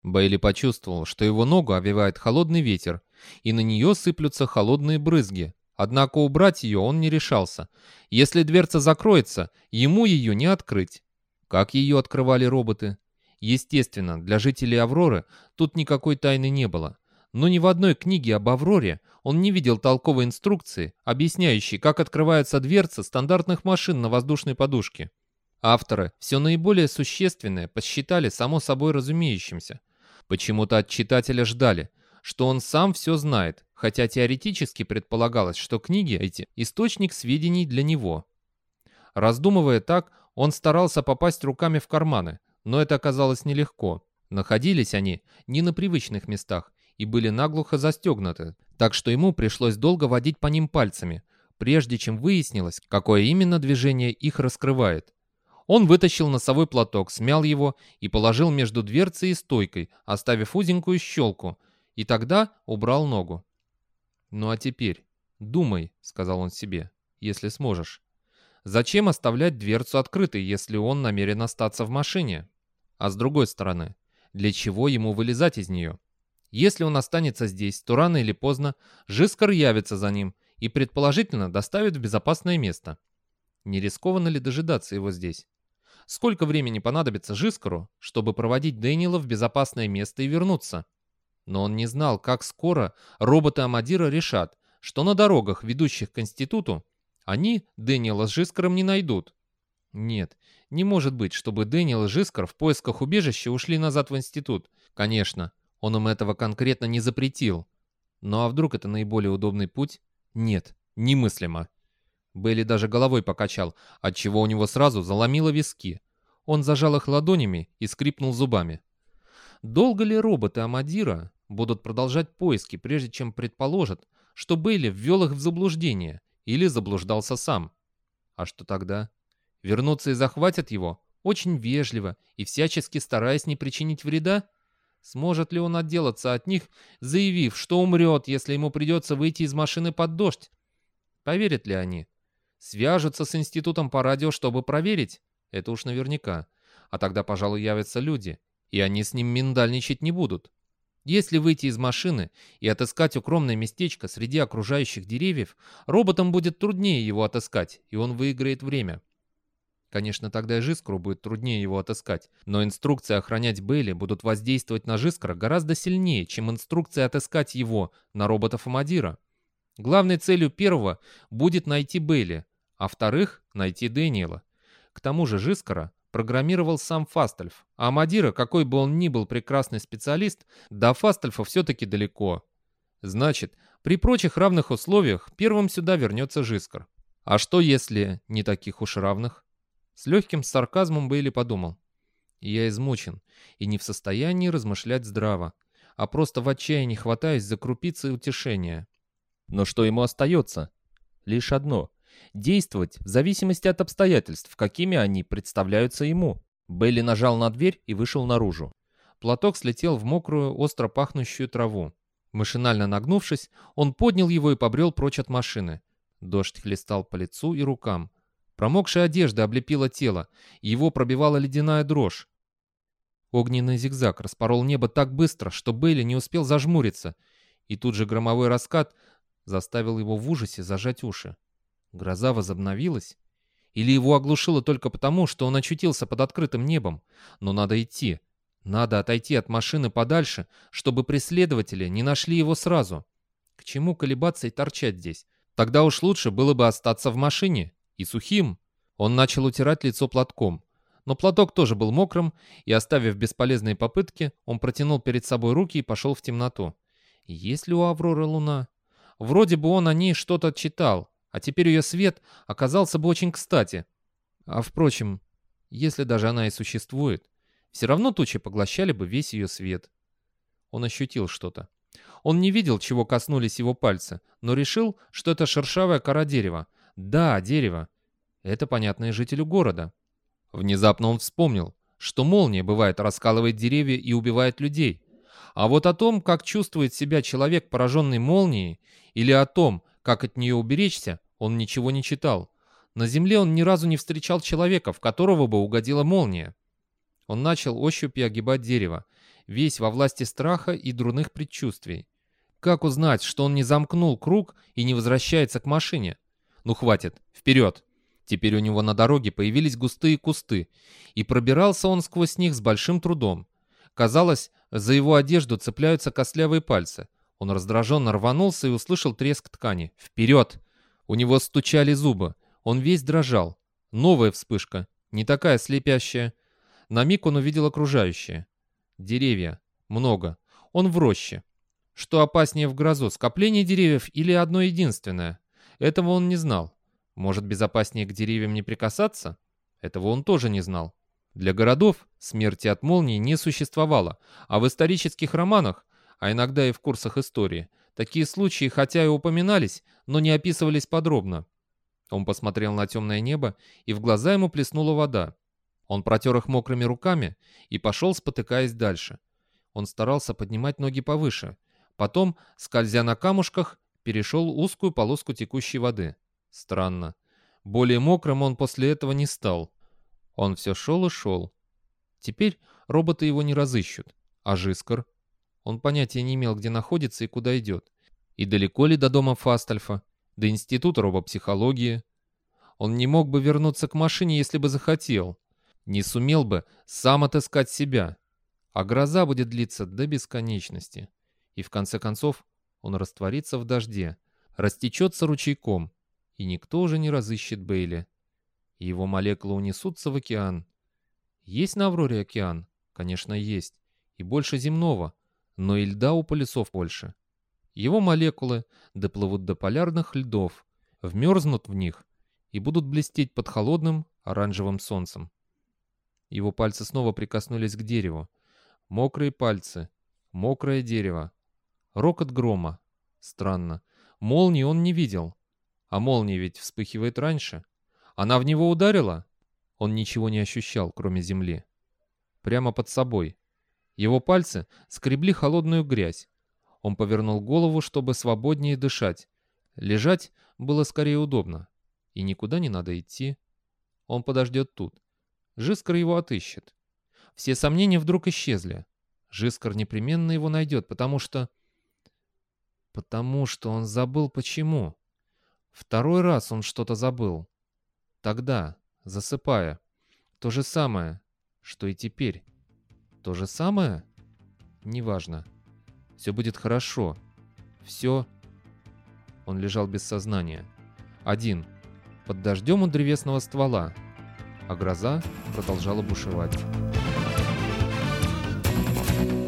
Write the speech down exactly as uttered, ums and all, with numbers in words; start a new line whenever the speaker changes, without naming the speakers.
Бейли почувствовал, что его ногу овивает холодный ветер, и на нее сыплются холодные брызги. Однако убрать ее он не решался. Если дверца закроется, ему ее не открыть. Как ее открывали роботы? Естественно, для жителей Авроры тут никакой тайны не было. Но ни в одной книге об Авроре он не видел толковой инструкции, объясняющей, как открывается дверца стандартных машин на воздушной подушке. Авторы все наиболее существенное посчитали само собой разумеющимся. Почему-то от читателя ждали, что он сам все знает, хотя теоретически предполагалось, что книги эти – источник сведений для него. Раздумывая так, он старался попасть руками в карманы, но это оказалось нелегко. Находились они не на привычных местах и были наглухо застегнуты, так что ему пришлось долго водить по ним пальцами, прежде чем выяснилось, какое именно движение их раскрывает. Он вытащил носовой платок, смял его и положил между дверцей и стойкой, оставив узенькую щелку, и тогда убрал ногу. «Ну а теперь думай», — сказал он себе, — «если сможешь. Зачем оставлять дверцу открытой, если он намерен остаться в машине? А с другой стороны, для чего ему вылезать из нее? Если он останется здесь, то рано или поздно Жискар явится за ним и, предположительно, доставит в безопасное место. Не рискованно ли дожидаться его здесь? Сколько времени понадобится Жискару, чтобы проводить Дэниела в безопасное место и вернуться? Но он не знал, как скоро роботы Амадира решат, что на дорогах, ведущих к институту, они Дэниела с Жискаром не найдут. Нет, не может быть, чтобы Дэниел и Жискар в поисках убежища ушли назад в институт. Конечно, он им этого конкретно не запретил. Ну а вдруг это наиболее удобный путь? Нет, немыслимо. Бейли даже головой покачал, отчего у него сразу заломило виски. Он зажал их ладонями и скрипнул зубами. Долго ли роботы Амадира будут продолжать поиски, прежде чем предположат, что Бейли ввел их в заблуждение или заблуждался сам? А что тогда? Вернутся и захватят его, очень вежливо и всячески стараясь не причинить вреда? Сможет ли он отделаться от них, заявив, что умрет, если ему придется выйти из машины под дождь? Поверят ли они? Свяжутся с институтом по радио, чтобы проверить? Это уж наверняка. А тогда, пожалуй, явятся люди, и они с ним миндальничать не будут. Если выйти из машины и отыскать укромное местечко среди окружающих деревьев, роботам будет труднее его отыскать, и он выиграет время. Конечно, тогда и Жискару будет труднее его отыскать, но инструкции охранять Бейли будут воздействовать на Жискара гораздо сильнее, чем инструкции отыскать его на роботов Амадира. Главной целью первого будет найти Бейли, а вторых — найти Дэниела. К тому же Жискара программировал сам Фастальф, а Амадира, какой бы он ни был прекрасный специалист, до Фастальфа все-таки далеко. Значит, при прочих равных условиях первым сюда вернется Жискар. А что если не таких уж равных? С легким сарказмом Бейли подумал. Я измучен и не в состоянии размышлять здраво, а просто в отчаянии хватаюсь за крупицы утешения. Но что ему остается? Лишь одно — действовать в зависимости от обстоятельств, какими они представляются ему. Бейли нажал на дверь и вышел наружу. Платок слетел в мокрую, остро пахнущую траву. Машинально нагнувшись, он поднял его и побрел прочь от машины. Дождь хлестал по лицу и рукам. Промокшая одежда облепила тело, и его пробивала ледяная дрожь. Огненный зигзаг распорол небо так быстро, что Бейли не успел зажмуриться, и тут же громовой раскат заставил его в ужасе зажать уши. Гроза возобновилась? Или его оглушило только потому, что он очутился под открытым небом? Но надо идти. Надо отойти от машины подальше, чтобы преследователи не нашли его сразу. К чему колебаться и торчать здесь? Тогда уж лучше было бы остаться в машине. И сухим. Он начал утирать лицо платком. Но платок тоже был мокрым, и, оставив бесполезные попытки, он протянул перед собой руки и пошел в темноту. Есть ли у Авроры луна? Вроде бы он о ней что-то читал, а теперь ее свет оказался бы очень кстати. А впрочем, если даже она и существует, все равно тучи поглощали бы весь ее свет. Он ощутил что-то. Он не видел, чего коснулись его пальцы, но решил, что это шершавая кора дерева. Да, дерево. Это понятно и жителю города. Внезапно он вспомнил, что молния бывает раскалывает деревья и убивает людей. А вот о том, как чувствует себя человек, пораженный молнией, или о том, как от нее уберечься, он ничего не читал. На земле он ни разу не встречал человека, в которого бы угодила молния. Он начал ощупью огибать дерево. весь во власти страха и дурных предчувствий. Как узнать, что он не замкнул круг и не возвращается к машине? Ну хватит, вперед! Теперь у него на дороге появились густые кусты, и пробирался он сквозь них с большим трудом. Казалось, за его одежду цепляются костлявые пальцы. Он раздраженно рванулся и услышал треск ткани. Вперед! У него стучали зубы. Он весь дрожал. Новая вспышка, не такая слепящая. На миг он увидел окружающее. Деревья. Много. Он в роще. Что опаснее в грозу, скопление деревьев или одно единственное? Этого он не знал. Может, безопаснее к деревьям не прикасаться? Этого он тоже не знал. Для городов смерти от молнии не существовало, а в исторических романах, а иногда и в курсах истории, такие случаи хотя и упоминались, но не описывались подробно. Он посмотрел на темное небо, и в глаза ему плеснула вода. Он протер их мокрыми руками и пошел, спотыкаясь дальше. Он старался поднимать ноги повыше. Потом, скользя на камушках, перешел узкую полоску текущей воды. Странно. Более мокрым он после этого не стал. Он все шел и шел. Теперь роботы его не разыщут. А Жискар? Он понятия не имел, где находится и куда идет. И далеко ли до дома Фастальфа, до института робопсихологии. Он не мог бы вернуться к машине, если бы захотел. Не сумел бы сам отыскать себя. А гроза будет длиться до бесконечности. И в конце концов он растворится в дожде, растечется ручейком, и никто уже не разыщет Бейли. И его молекулы унесутся в океан. Есть на Авроре океан? Конечно, есть. И больше земного, но и льда у полюсов больше. Его молекулы доплывут до полярных льдов, вмерзнут в них и будут блестеть под холодным оранжевым солнцем. Его пальцы снова прикоснулись к дереву. Мокрые пальцы, мокрое дерево. Рокот грома. Странно. Молнии он не видел. А молния ведь вспыхивает раньше. Она в него ударила? Он ничего не ощущал, кроме земли. Прямо под собой. Его пальцы скребли холодную грязь. Он повернул голову, чтобы свободнее дышать. Лежать было скорее удобно. И никуда не надо идти. Он подождет тут. Жискар его отыщет. Все сомнения вдруг исчезли. Жискар непременно его найдет, потому что... Потому что он забыл почему. Второй раз он что-то забыл. Тогда, засыпая. То же самое, что и теперь. То же самое? Неважно. Все будет хорошо. Все... Он лежал без сознания. Один. Под дождем у древесного ствола. А гроза продолжала бушевать.